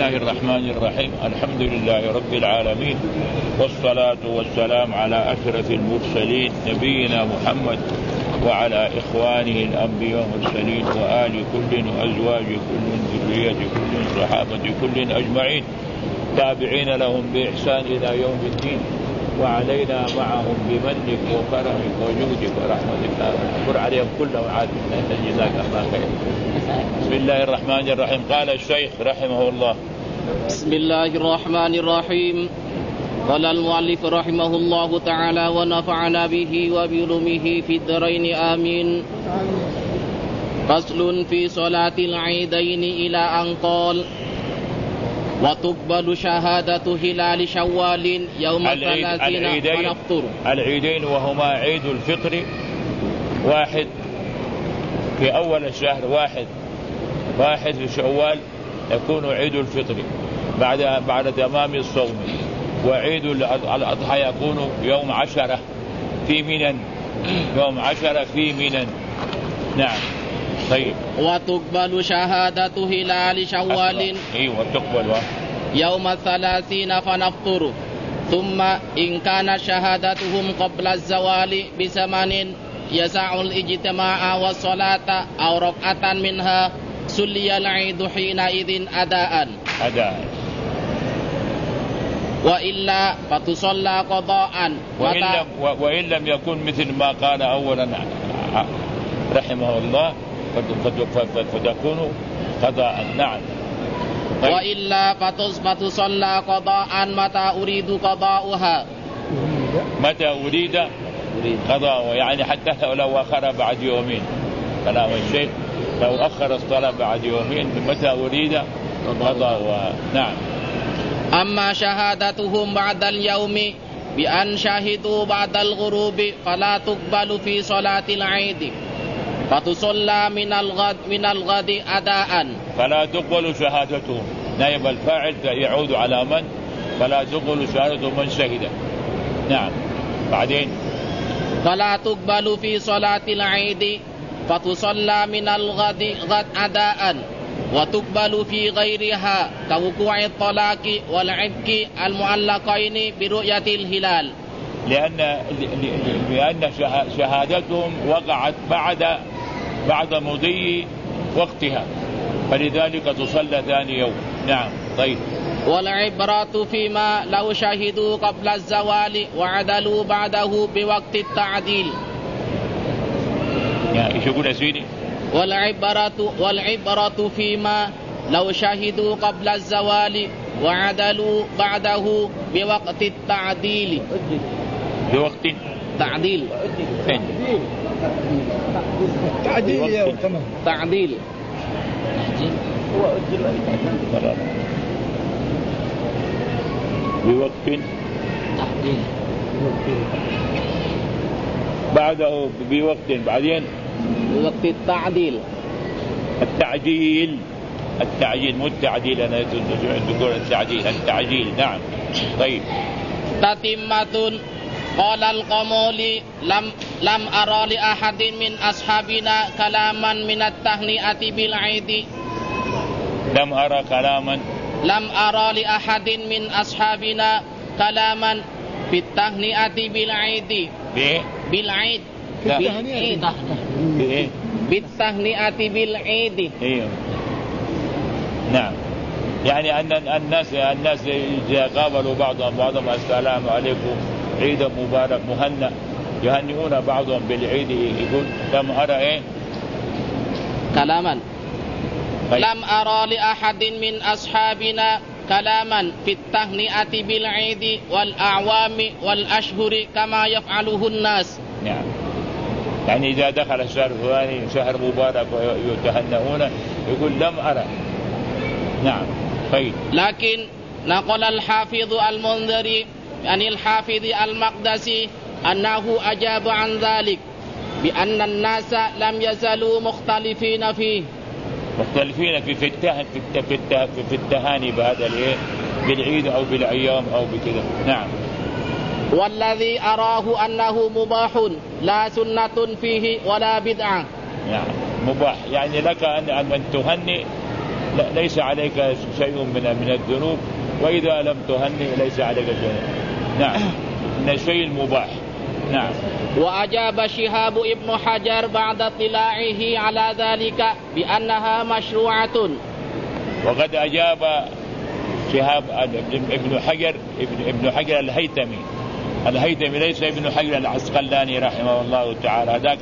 الله الرحمن الرحيم. الحمد لله رب العالمين، والصلاة والسلام على أشرف المرسلين نبينا محمد وعلى إخوانه الأنبياء والمرسلين وآل كل وأزواج كل ذرية كل صحابة كل أجمعين تابعين لهم بإحسان إلى يوم الدين، وعلينا معهم بمنك وكرمك وجودك ورحمتك ونشكر عليهم كلهم عافية جزاك الله خير. بسم الله الرحمن الرحيم. قال الشيخ رحمه الله: بسم الله الرحمن الرحيم. قال المؤلف رحمه الله تعالى: ونفعنا به وبعلومه في الدارين آمين. فصل في صلاة العيدين إلى أن قال: وتقبل شهادة هلال شوال يوم 30 ونفطر. العيدين وهما عيد الفطر واحد في أول الشهر، واحد في شوال يكون عيد الفطر بعد تمام الصوم، وعيد الأضحى يكون يوم 10 في منى. نعم. طيب. وتقبل شهادة هلال شوال وتقبل يوم 30 فنفطر، ثم إن كان شهادتهم قبل الزوال بزمن يسع الاجتماع والصلاة أو ركعة منها سلي العيد حينئذ أداء، وإلا فتصلى قضاء. وإن لم يكن مثل ما قال أولا رحمه الله فتكون قضاء. نعم. طيب. وإلا فتصلى قضاء متى أريد قضاؤها، متى أريد قضاء، يعني حتى لو أخر بعد يومين. كلام الشيخ لو أخر الصلاة بعد يومين متى أريد قضاؤها. نعم. أما شهادتهم بعد اليوم بأن شهدوا بعد الغروب فلا تقبل في صلاة العيد، فتصلى من الغد أداء. فلا تقبل شهادتهم، نائب الفاعل يعود على من؟ فلا تقبل شهادة من شهد. نعم. بعدين: فلا تقبل في صلاة العيد فتصلى من الغد أداء، وتقبل في غيرها كوقوع الطلاق والعتق المعلقين برؤية الهلال، لأن شهادتهم وقعت بعد مضي وقتها، فلذلك تصلى ثاني يوم. نعم. طيب. والعبرة فيما لو شهدوا قبل الزوال وعدلوا بعده بوقت التعديل. ايش يقول يا سيدي؟ والعبرة فيما لو شهدوا قبل الزوال وعدلوا بعده بوقت التعديل. بوقت تعديل. تعديل يا تمام. تعديل. بوقت تعديل بعده بوقت، بعدين بوقت التعديل. التعجيل مو التعديل. أنا تقول التعجيل. نعم. طيب. تتمة. قال القمولي: لم أرى لأحد من أصحابنا كلاما من التهنئة بالعيد. لم أرى لأحد من أصحابنا كلاما في التهنئة بالعيد. بالتهنئة بالعيد. نعم. يعني أن الناس إذا قابلوا بعضهم السلام عليكم عيد مبارك مهنأ، يهنئون بعضهم بالعيد. يقول لم أرى كلاما. طيب. لم أرى لأحد من أصحابنا كلاما في التهنئة بالعيد والأعوام والأشهر كما يفعله الناس. نعم. يعني إذا دخل الشهر الفلاني شهر مبارك ويتهنئون يقول لم أرى. نعم. طيب. لكن نقل الحافظ المنذري عن الحافظ المقدسي أنه أجاب عن ذلك بأن الناس لم يزالوا مختلفين فيه، في التهاني بهذا بالعيد أو بالأيام أو بكذا. نعم. والذي أراه أنه مباح لا سنة فيه ولا بدعة. نعم. مباح، يعني لك أن تهنئ ليس عليك شيء من الذنوب، وإذا لم تهنئ ليس عليك شيء. نعم، من الشيء المباح. نعم. وأجاب شهاب ابن حجر بعد اطلاعه على ذلك بأنها مشروعة. وقد أجاب شهاب ابن حجر الهيثمي ليس ابن حجر العسقلاني رحمه الله تعالى، هذاك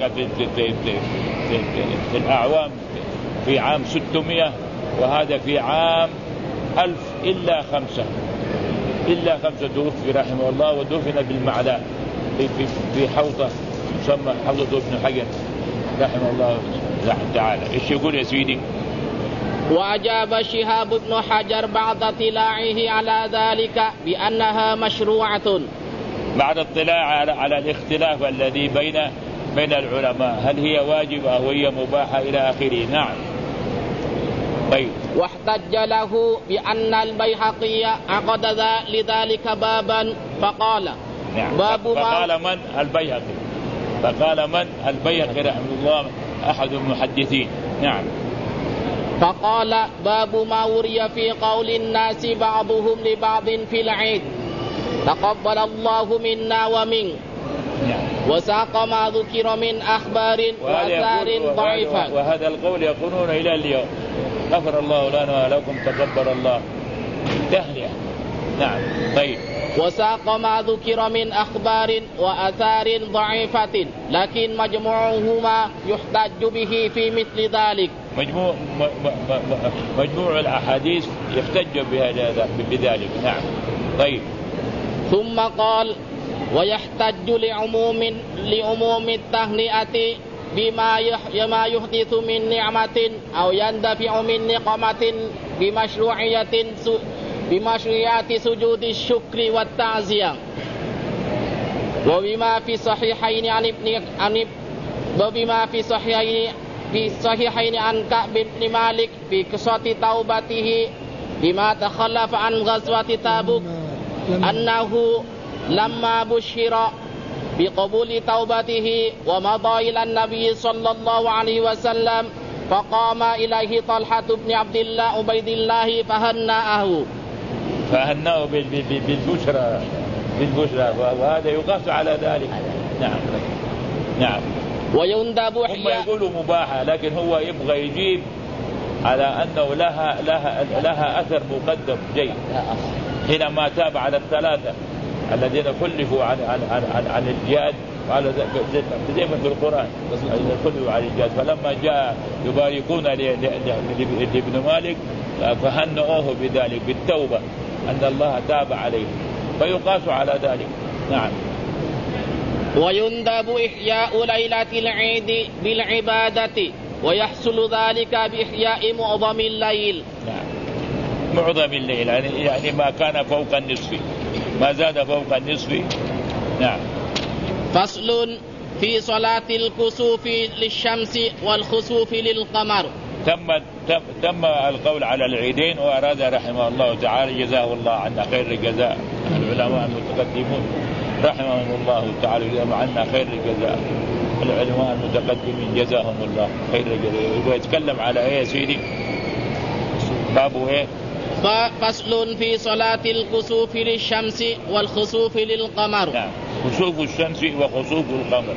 في الأعوام في عام 600، وهذا في عام 1000 إلا 5 توفي رحمه الله، ودفن بالمعلى في حوضة تسمى حوضة ابن حجر رحمه الله تعالى. ايش يقول يا سيدي؟ وأجاب شهاب بن حجر بعد اطلاعه على ذلك بأنها مشروعة، بعد اطلاع على الاختلاف الذي بين العلماء، هل هي واجبة أو هي مباحة إلى آخره. نعم. طيب. واحتج له بأن البيهقي عقد لذلك بابا فقال نعم. باب فقال من البيهقي رحمه الله أحد المحدثين. نعم. فقال باب ما وري في قول الناس بعضهم لبعض في العيد تقبل الله منا ومنك. نعم. وساق ما ذكر من أخبار وآثار ضعيفة. وهذا القول يقولون إلى اليوم غفر الله لنا ولكم تقبل الله تهنئة. نعم. طيب. وساق ما ذكر من أخبار وآثار ضعيفة، لكن مجموعهما يحتج به في مثل ذلك. مجموع الأحاديث يحتج بذلك. نعم. طيب. ثم قال ويحتج لعموم التهنئة بما يحدث من نعمة أو يندفع من نقمة بمشروعية سجود الشكر والتعزية. وبما في صحيحين في صحيحين عن كعب بن مالك في قصة توبته بما تخلف عن غزوة تبوك أنه لما بشر بقبول توبته ومضى إلى النبي صلى الله عليه وسلم فقام إليه طلحة بن عبيد الله فهنأه بالبشرى، وهذا يقاس على ذلك. نعم. نعم. ويندب هم يقولوا مباحة، لكن هو يبغى يجيب على أنه لها أثر مقدم جيد حينما تاب على الثلاثة الذين كلفوا عن الجهاد، وعلى زي ما في القرآن كلفوا عن الجهاد، فلما جاء يباركون لابن مالك فهنؤوه بذلك بالتوبة أن الله تاب عليه، فيقاس على ذلك. نعم. ويندب إحياء ليلة العيد بالعبادة، ويحصل ذلك بإحياء معظم الليل. نعم. معظم الليل يعني ما كان فوق النصف، ما زاد فوق النصف. نعم. فصل في صلاة الكسوف للشمس والخسوف للقمر. تم القول على العيدين، وأراد رحمه الله تعالى جزاه الله عنا خير الجزاء العلماء المتقدمون رحمهم الله تعالى عنا خير الجزاء العلماء المتقدمين جزاهم الله خير الجزاء. ويتكلم على ايه يا سيدي؟ بابه ايه؟ فصل في صلاة الكسوف للشمس والخسوف للقمر. نعم. خسوف الشمس وخسوف القمر.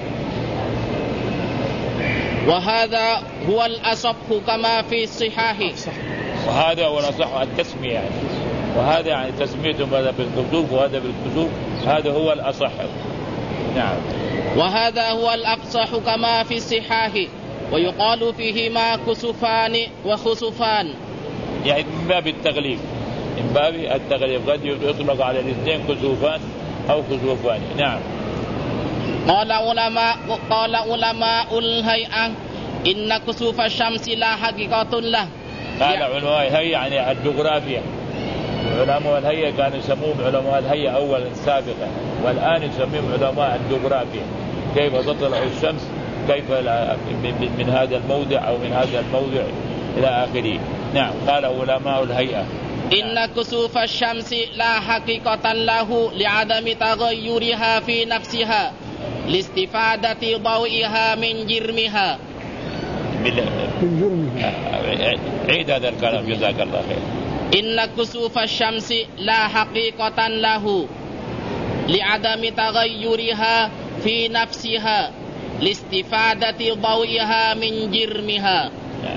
وهذا هو الأصح كما في الصحاح. وهذا هو الأصح التسمية يعني. وهذا يعني تسميتهم هذا بالخسوف وهذا بالكسوف، هذا هو الأصح. نعم. وهذا هو الأفصح كما في الصحاح، ويقال فيهما كسوفان وخسوفان، يعني من باب التغليب، من باب التغليب قد يطلق على الاثنين كسوفان أو خسوفان. نعم. قال علماء الهيئة إن كسوف الشمس لا حقيقة له. قال علماء الهيئة يعني الجغرافيا. علماء الهيئة كانوا يسمون علماء الهيئة أولا سابقا، والآن يسمون علماء الجغرافيا، كيف تطلع الشمس، كيف من هذا الموضع أو من هذا الموضع إلى آخره. نعم. قال علماء الهيئة إن كسوف الشمس لا حقيقة له لعدم تغيرها في نفسها لاستفادة ضوئها من جرمها. من جرمها. عيد هذا الكلام جزاك الله خير. إن كسوف الشمس لا حقيقة له لعدم تغيرها في نفسها لاستفادة ضوئها من جرمها.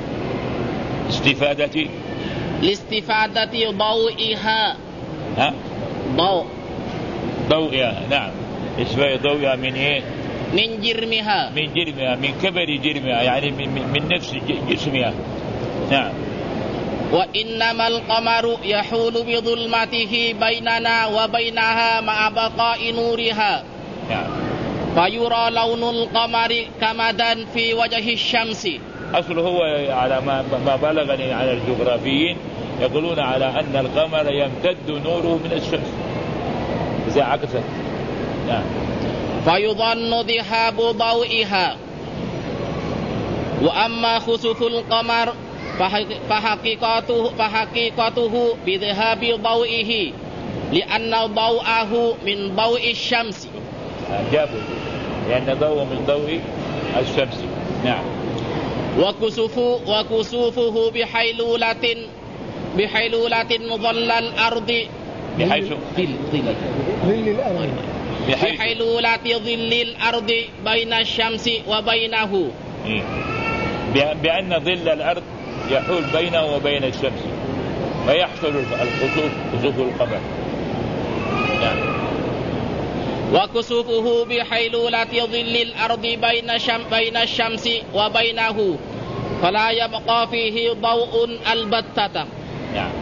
لاستفادة ضوئها. ضوئها نعم. استفادة ضوئها من إيه؟ من جرمها. من كبر جرمها يعني من نفس جسمها. نعم. وإنما القمر يحول بظلمته بيننا وبينها مع بقاء نورها. نعم. فيرى لون القمر كمدا في وجه الشمس. أصله هو على ما بلغني على الجغرافيين يقولون على أن القمر يمتد نوره من الشمس إذا عكست. نعم. فيظن ذهاب ضوئها. وأما خسوف القمر فحقيقته بذهاب ضوئه لأن ضوءه من ضوء الشمس. جابوا لأن ضوء من ضوء الشمس. نعم. وكسوفه بحيلولة ظل الأرض بحيلولة ظل الأرض بين الشمس وبينه. بأن ظل الأرض يحول بينه وبين الشمس فيحصل خسوف القمر. نعم. وكسوفه بحيلولة ظل الأرض بين الشمس وبينه فلا يبقى فيه ضوء البتة. نعم.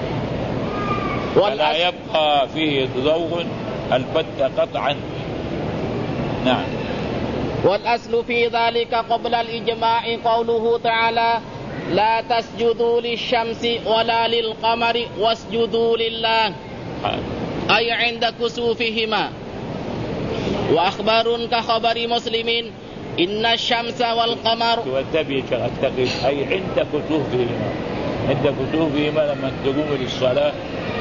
ولا يبقى فيه ضوء البتة قطعا. نعم. والأصل في ذلك قبل الإجماع قوله تعالى لا تسجدوا للشمس ولا للقمر واسجدوا لله أي عند كسوفهما. وأخبار كخبر مسلم إن الشمس والقمر أي عند كسوفهما لما تقوم للصلاة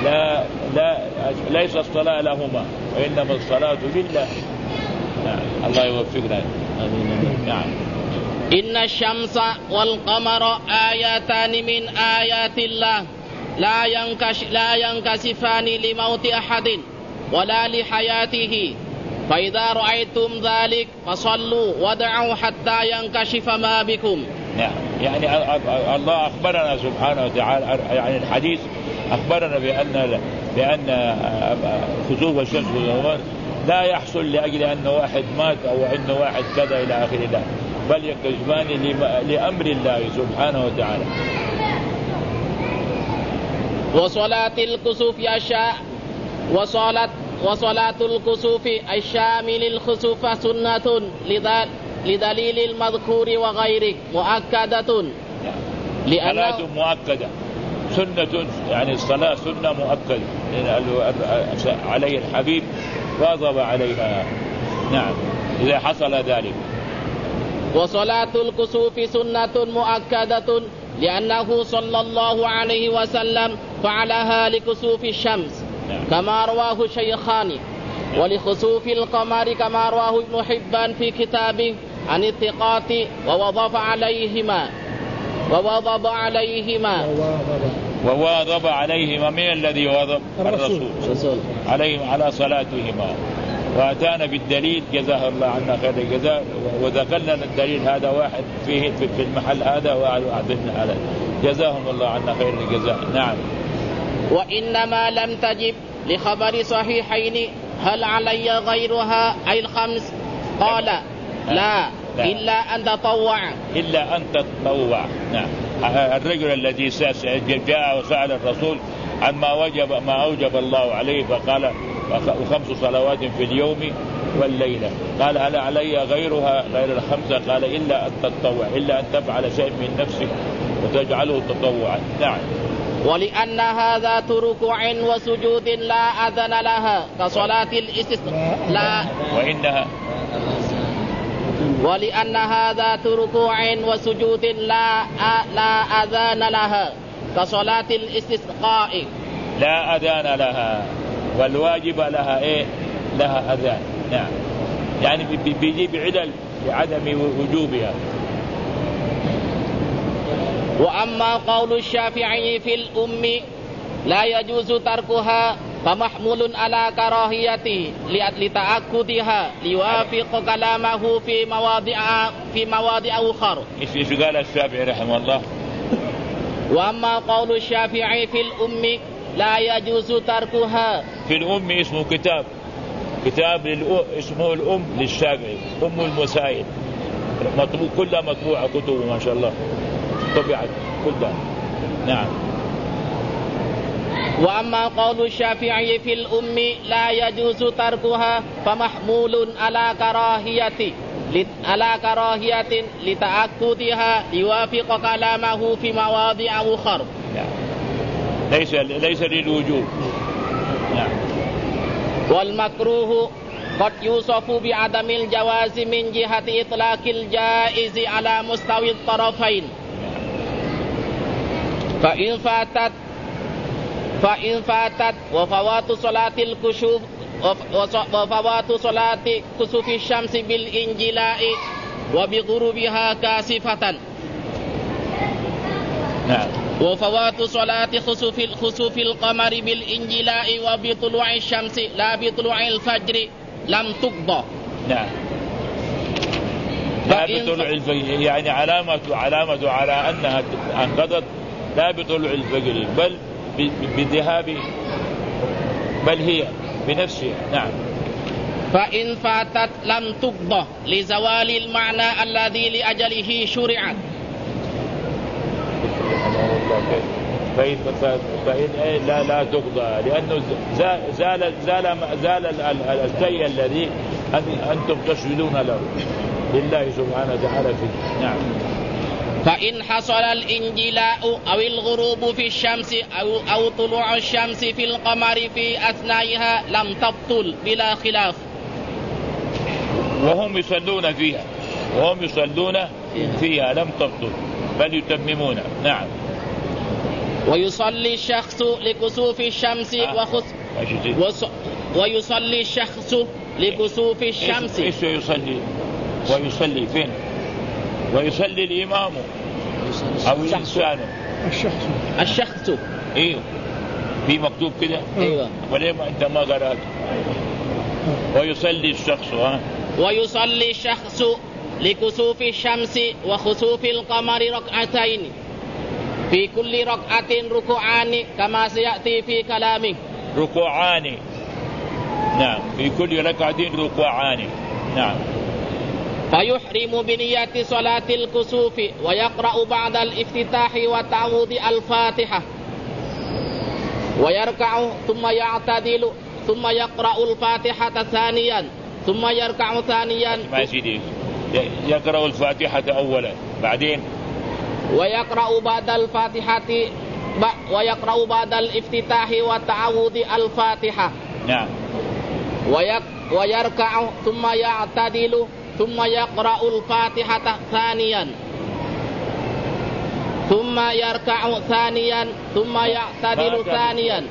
ليس الصلاة لهما وإنما الصلاة لله. نعم. الله يوفقنا. نعم. إن الشمس والقمر آياتان من آيات الله لا ينكسفان لموت أحد ولا لحياته فإذا رأيتم ذلك فصلوا ودعوا حتى ينكشف ما بكم. نعم. يعني الله أخبرنا سبحانه وتعالى يعني الحديث أخبرنا بأن خسوف الشمس والقمر لا يحصل لأجل أن واحد مات أو أن واحد كذا إلى آخر ذلك بل يكشفان لأمر الله سبحانه وتعالى. وصلاة الكسوف وصلاة الكسوف الشامل الخسوف سنة لدليل المذكور وغيره مؤكدة. صلاة مؤكدة سنة يعني الصلاة سنة مؤكدة عليه الحبيب واظب عليها. نعم. إذا حصل ذلك. وصلاة الكسوف سنة مؤكدة لأنه صلى الله عليه وسلم فعلها لكسوف الشمس. نعم. كما رواه الشيخان. ولخسوف القمر كما رواه ابن حبان في كتابه عن الثقات ووظف عليهما من الذي وظف الرسول عليهم على صلاتهما وأتانا بالدليل جزاه الله عنا خير الجزاء وذكرنا الدليل هذا واحد فيه في المحل هذا واحد في المحل هذا جزاهم الله عنا خير الجزاء. نعم. وإنما لم تجب لخبر صحيحين هل علي غيرها أي الخمس قال لا إلا أن تطوع. نعم. الرجل الذي جاء وسأل الرسول عن ما أوجب الله عليه فقال 5 صلوات في اليوم والليلة قال هل علي غيرها غير الخمسة قال إلا أن تطوع إلا أن تفعل شيء من نفسك وتجعله تطوعا. نعم. ولأن هذا ركوع وسجود لا أذن لها كصلاة الاستسقاء ولأن هذا ركوع وسجود لا أذان لها كصلاة الاستسقاء لا أذان لها والواجب لها إيه لها أذان. نعم. يعني بيجيب علل لعدم وجوبها. وأما قول الشافعي في الأم لا يجوز تركها فمحمول على كراهيته لتأكدها ليوافق كلامه في مواضع أخرى. إيش قال الشافعي رحمه الله؟ وأما قول الشافعي في الأم لا يجوز تركها. في الأم اسمه كتاب اسمه الأم للشافعي، أم المسائل، مطبوع كلها مطبوعة كتب ما شاء الله طبعت كلها. نعم. وأما قول الشافعي في الأم لا يجوز تركها فمحمول على كراهية لتأكدها يوافق كلامه في مواضع أخرى. ليس للوجوب. نعم. والمكروه قد يوصف بعدم الجواز من جهة إطلاق الجائز على مستوى الطرفين، فإن فاتت وفوات صلاة الكسوف كسوف الشمس بالإنجلاء وبغروبها كاسفة. نعم. وفوات صلاة خسوف القمر بالإنجلاء وبطلوع الشمس لا بطلوع الفجر لم تقضى. نعم. لا بطلوع الفجر يعني علامة على أنها انقضت لا بطلوع الفجر بل بذهاب، بل هي بنفسها. نعم. فإن فاتت لم تقضى لزوال المعنى الذي لأجله شرعت. فإن لا تقضى لأنه زال الشيء الذي أنتم تسجدون له لله سبحانه وتعالى فيه. نعم. فإن حصل الإنجلاء أو الغروب في الشمس أو طلوع الشمس في القمر في أثنائها لم تبطل بلا خلاف. وهم يصلون فيها لم تبطل بل يتممون. نعم. ويصلي الشخص لكسوف الشمس ويصلي الشخص لكسوف الشمس. إيش يصلي؟ ويصلي فين؟ ويصلي الإمام أو الإنسان؟ الشخص. إيه في مكتوب كده. أيوة. وليه أنت ما قرأت؟ ويصلي الشخص. ويصلي الشخص لكسوف الشمس وخسوف القمر ركعتين في كل ركعة ركوعان كما سيأتي في كلامه. ركوعان. نعم. في كل ركعة ركوعان. نعم. فيحرم بنية صلاة الكسوف ويقرأ بعد الافتتاح والتعوذ الفاتحة ويركع ثم يعتدل ثم يقرأ الفاتحة ثانيا ثم يركع ثانيا. ما سيدي يقرأ الفاتحة أولا بعدين ويقرأ بعد الافتتاح والتعوذ الفاتحة. نعم. ويركع ثم يعتدل ثم يقرأ الفاتحة ثانيا ثم يركع ثانيا ثم يعتدل ثانيا.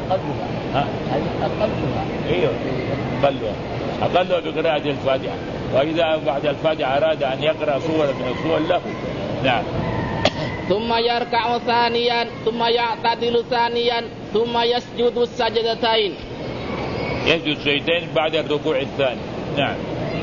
أقلها بقراءة الفاتحة، وإذا بعد الفاتحة أراد أن يقرأ سورة من السور له. نعم. ثم يركع ثانيا ثم يعتدل ثانيا ثم يسجد السجدتين. يسجد سجدتين بعد الركوع الثاني. نعم.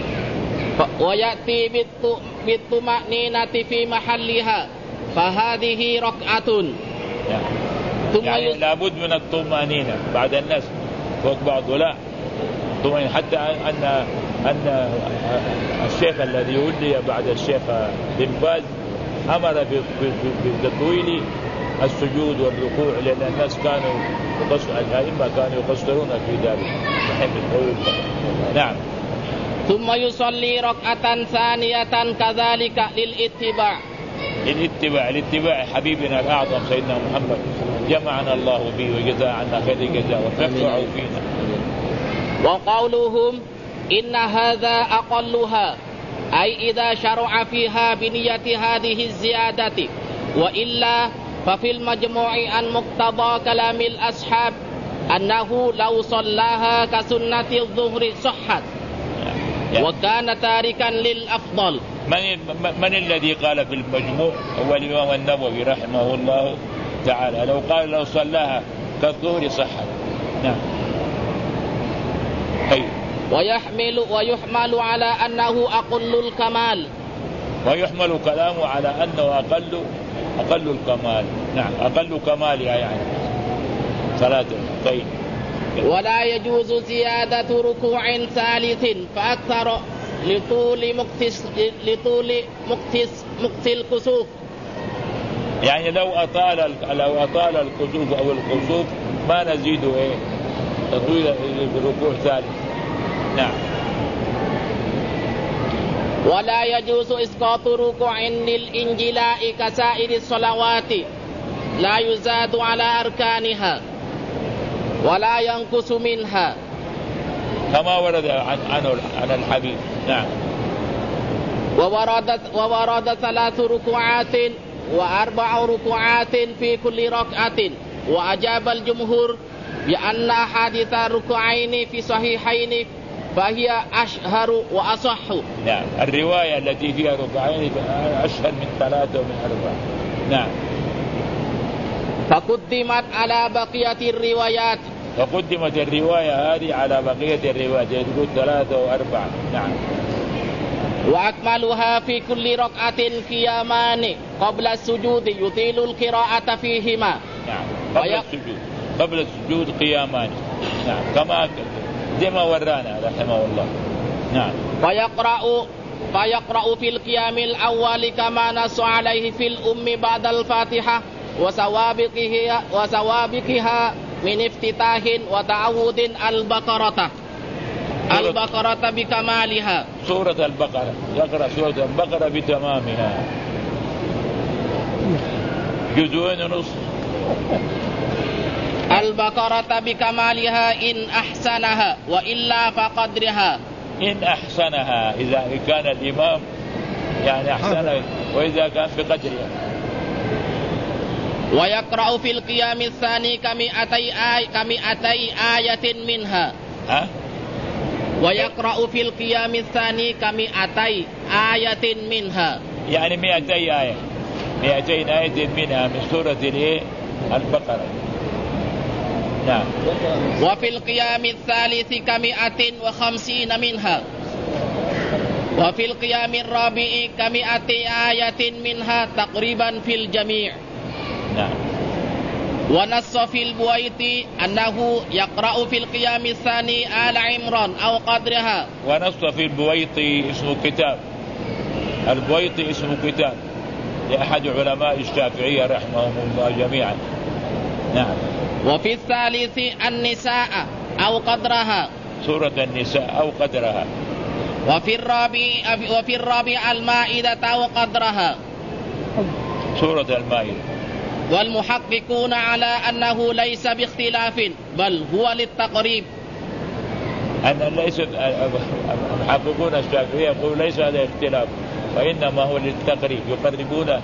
ويأتي بالطمأنينة في محلها فهذه ركعة. نعم. ثم يعني لابد من الطمأنينة بعد الناس فوق بعض ولا طمأنينة، حتى أن الشيخ الذي ولي بعد الشيخ بن باز أمر بتطويل السجود والركوع لأن الناس الأئمة كانوا يقصرون في ذلك. نعم. ثم يصلي ركعة ثانية كذلك للاتباع حبيبنا الأعظم سيدنا محمد جمعنا الله به وجزاه عنا خير الجزاء ونفعه فينا. وقولهم إن هذا أقلها أي إذا شرع فيها بنية هذه الزيادة، وإلا ففي المجموع عن مقتضى كلام الأصحاب أنه لو صلاها كسنة الظهر صحت وكان تاركا للأفضل. من الذي قال في المجموع؟ هو الإمام النووي رحمه الله تعالى، لو قال لو صلاها كالظهر صحت. نعم. ويحمل على أنه أقل الكمال، ويحمل كلامه على أنه أقل الكمال. نعم، أقل كمالها يعني ثلاثة. طيب. ولا يجوز زيادة ركوع ثالث فأكثر لطول مقت الكسوف. يعني لو أطال الكسوف أو الكسوف ما نزيده تطويل الركوع ثالث. نعم. ولا يجوز إسقاط ركوع للإنجلاء كسائر الصلوات، لا يزاد على أركانها ولا ينقص منها، كما ورد عن الحبيب. نعم. وورد 3 ركوعات و4 ركوعات في كل ركعة. وأجاب الجمهور بأن أحاديث الركوعين في صحيحين فهي أشهر وأصح. نعم، الرواية التي فيها ركوعين أشهر من 3 ومن 4. نعم. فقدمت على بقية الروايات. فقدمت الرواية هذه على بقية الروايات، تقول 3 و4. نعم. وأكملها في كل ركعة قيامان قبل السجود يطيل القراءة فيهما. نعم، قبل السجود قيامان. نعم، كما زي ما ورانا رحمه الله. نعم. فيقرأ في القيام الأول كما نص عليه في الأم بعد الفاتحة وسوابقها من افتتاح وتعوذ البقرة بكمالها. سورة البقرة، يقرأ سورة البقرة بتمامها، جزء ونصف. البقرة بكمالها إن أحسنها، وإلا فقدرها. إن أحسنها، إذا كان الإمام يعني أحسنها، وإذا كان بقدرها. ويقرأ في القيام الثاني كمئتي آية منها. ويقرأ في القيام الثاني كمئتي آية منها، يعني 200 آية، 200 آية منها من سورة البقرة. نعم. وفي القيام الثالث 150 منها. وفي القيام الرابع 100 آية منها تقريبا في الجميع. نعم. ونص في البويطي أنه يقرأ في القيام الثاني آل عمران أو قدرها. ونص في البويطي اسمه كتاب، البويطي اسمه كتاب لأحد علماء الشافعية رحمهم الله جميعا. نعم. وفي الثالث النساء أو قدرها، سورة النساء أو قدرها. وفي الرابع المائدة أو قدرها، سورة المائدة. والمحققون على أنه ليس باختلاف بل هو للتقريب. أن ليس المحققون الشافعية يقول ليس هذا اختلاف، وإنما هو للتقريب، يقربون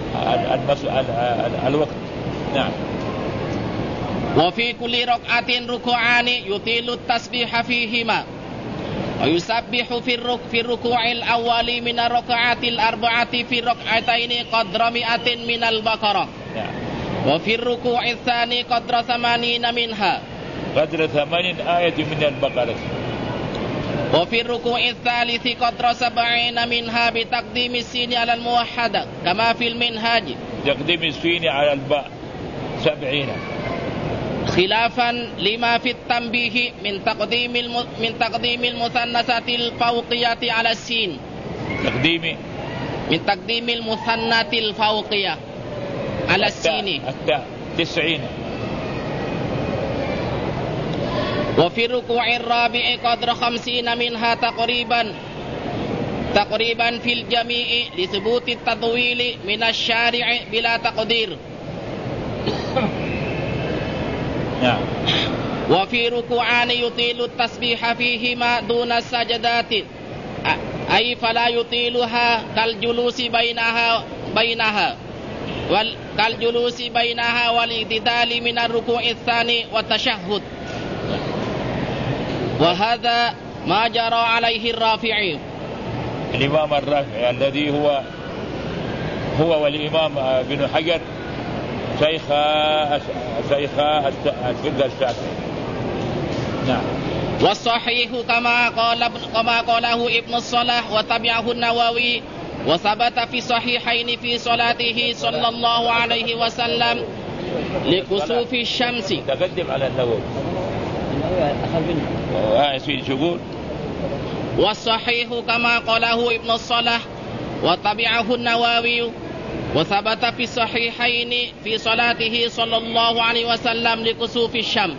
الوقت. نعم. وفي كل ركعة ركوعان يطيل التسبيح فيهما، ويسبح في الركوع الأول من الركعات 4 في ركعتين قدر 100 من البقرة. وفي الركوع الثاني قدر 80 منها، قدر 80 آية من البقرة. وفي الركوع الثالث قدر 70 منها بتقديم السين على الموحدة كما في المنهاج، تقديم السين على الباء 70، خلافا لما في التنبيه من تقديم المثنثات الفوقية على السين، من تقديم المثنثات الفوقية على السين 90. وفي الركوع الرابع قدر 50 منها تقريبا في الجميع لثبوت التطويل من الشارع بلا تقدير. نعم. وفي ركوعان يطيل التسبيح فيهما دون السجدات، أي فلا يطيلها كالجلوس بينها والاعتدال من الركوع الثاني والتشهد، وهذا ما جرى عليه الرافعي. الإمام الرافعي الذي هو والإمام ابن حجر شيخا الفقه الشافعي. نعم. والصحيح كما قاله ابن الصلاح وتبعه النووي، وثبت في صحيحين في صلاته صلى الله عليه وسلم لكسوف الشمس. تقدم على النووي. والصحيح كما قاله ابن الصلاح وتبعه النووي، وثبت في الصحيحين في صلاته صلى الله عليه وسلم لكسوف الشمس.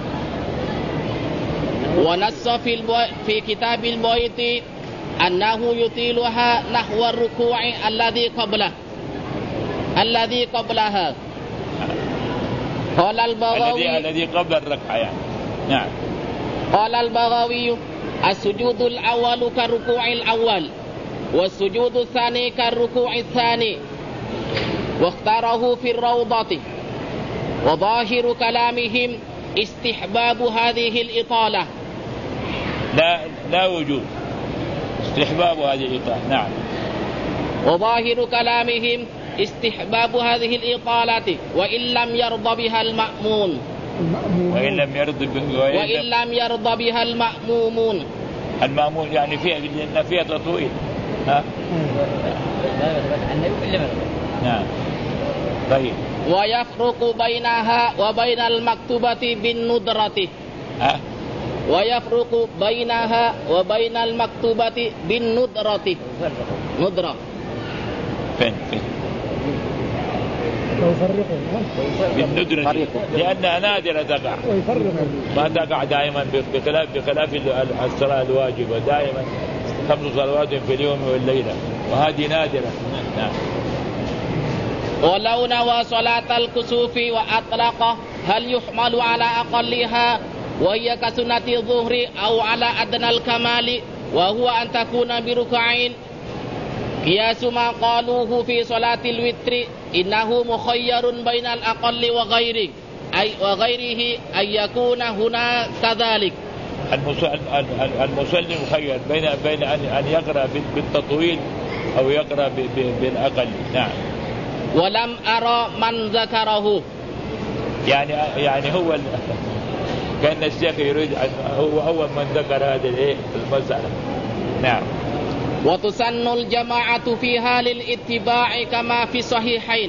ونص في كتاب البيت أنه يطيلها نحو الركوع الذي قبلها. قال البغوي الذي قبل الركعة يعني. نعم. قال البغوي: السجود الأول كالركوع الأول، والسجود الثاني كالركوع الثاني، واختاره في الروضة. وظاهر كلامهم استحباب هذه الإطالة. لا وجود استحباب هذه الإطالة. نعم. وظاهر كلامهم استحباب هذه الإطالة وإن لم يرضى بها المأمون. وإن لم يرضى بها المأمومون. المأمون يعني فيها تطويل. نعم. طيب. ويفرق بينها وبين المكتوبة بالندرة. ويفرق بينها وبين المكتوبة بالندرة. ندرة. فين؟ بالندرة لأنها نادرة تقع، ما تقع دائما بخلاف الصلاة الواجبة دائما 5 صلوات في اليوم والليلة، وهذه نادرة. نعم. ولو نوى صلاة الكسوف وأطلق هل يحمل على أقلها وهي كسنة الظهر أو على أدنى الكمال وهو أن تكون بركعين؟ قياس ما قالوه في صلاة الوتر إنه مخير بين الأقل وغيره أن يكون هنا كذلك. المصلي مخير بين أن يقرأ بالتطويل أو يقرأ بالأقل. نعم. ولم أرى من ذكره. يعني هو كان الشيخ يريد هو أول من ذكر هذه المسألة. نعم. وتسن الجماعة فيها للاتباع كما في صحيحين.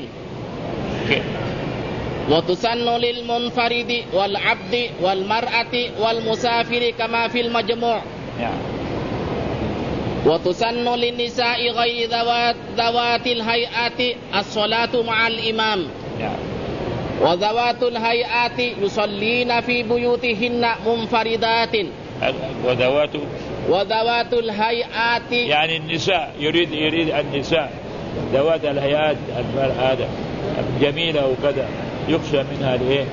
وتسن للمنفرد والعبد والمرأة والمسافر كما في المجموع. نعم. وتسن للنساء غير ذوات الهيئات الصلاة مع الإمام. نعم. وذوات الهيئات يصلين في بيوتهن منفردات. وذوات الهيئات يعني النساء يريد النساء ذوات الهيئات هذا جميلة وكذا يخشى منها لإيه.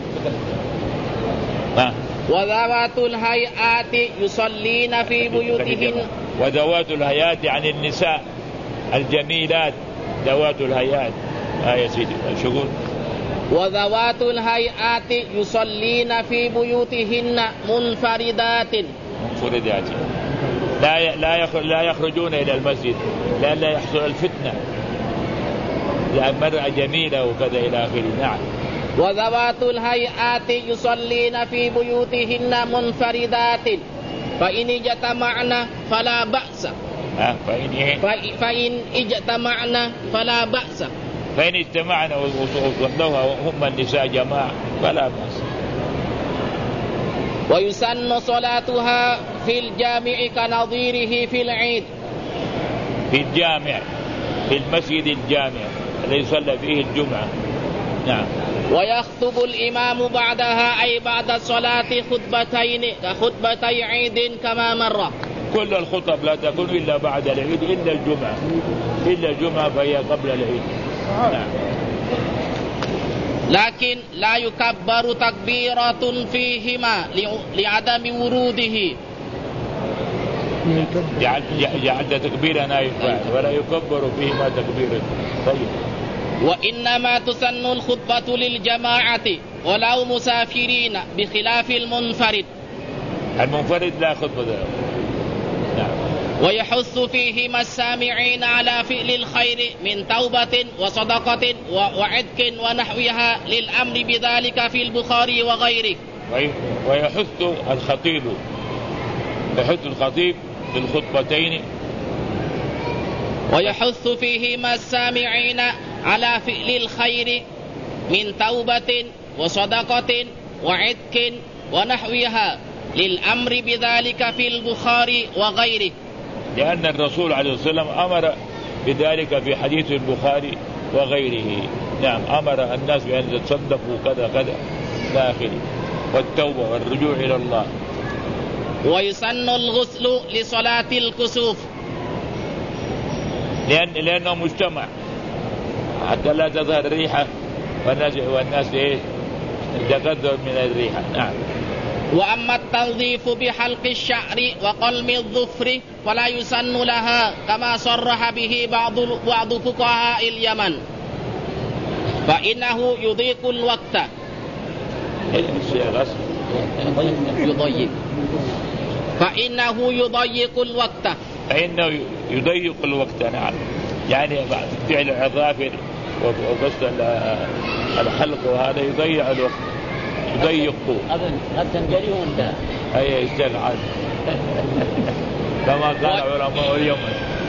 وذوات الهيئات يصلين في بيوتهن. وذوات الهيئات يعني النساء الجميلات ذوات الهيئات. يا سيدي شغل. وذوات الهيئات يصلين في بيوتهن منفردات. لا يخرجون إلى المسجد لئلا يحصل الفتنة لأن مرأة جميلة وكذا إلى آخره. نعم. وذوات الهيئات يصلين في بيوتهن منفردات فإن اجتمعن فلا بأس. فإن اجتمعن فلا بأس. فإن اجتمعنا وصلوها هم النساء جماعة فلا بأس. ويسن صلاتها في الجامع كنظيره في العيد. في الجامع في المسجد الجامع الذي صلى فيه الجمعة. نعم. ويخطب الإمام بعدها أي بعد الصلاة خطبتين كخطبتي عيد كما مر. كل الخطب لا تكون إلا بعد العيد إلا الجمعة فهي قبل العيد. نعم. لكن لا يكبر تكبيرة فيهما لعدم وروده. جعل تكبيرا نائب ولا يكبر فيهما تكبيرا. طيب. وإنما تسن الخطبة للجماعة ولو مسافرين بخلاف المنفرد. المنفرد لا خطبة له. نعم. ويحث فيهما السامعين على فعل الخير من توبة وصدقة وعتق ونحوها للأمر بذلك في البخاري وغيره. ويحث الخطيب بالخطبتين ويحث فيهما السامعين على فعل الخير من توبة وصدقة وعتق ونحوها للأمر بذلك في البخاري وغيره، لأن الرسول عليه الصلاة والسلام أمر بذلك في حديث البخاري وغيره. نعم، أمر الناس بأن يتصدقوا كذا كذا إلى آخره، والتوبة والرجوع إلى الله. ويسن الغسل لصلاة الكسوف لأنه مجتمع حتى لا تظهر الريحة والناس يتغذوا من الريحة. نعم. وأما التنظيف بحلق الشعر وقلم الظفر فلا يسن لها كما صرح به بعض فقهاء اليمن، فإنه يضيق الوقت. فإنه يضيق الوقت. نعم، يعني بعد فعل العظافر وقصد الحلق وهذا يضيع الوقت، يضيقه. أذن جريهم ده أي يستغل كما قال علماء اليمن.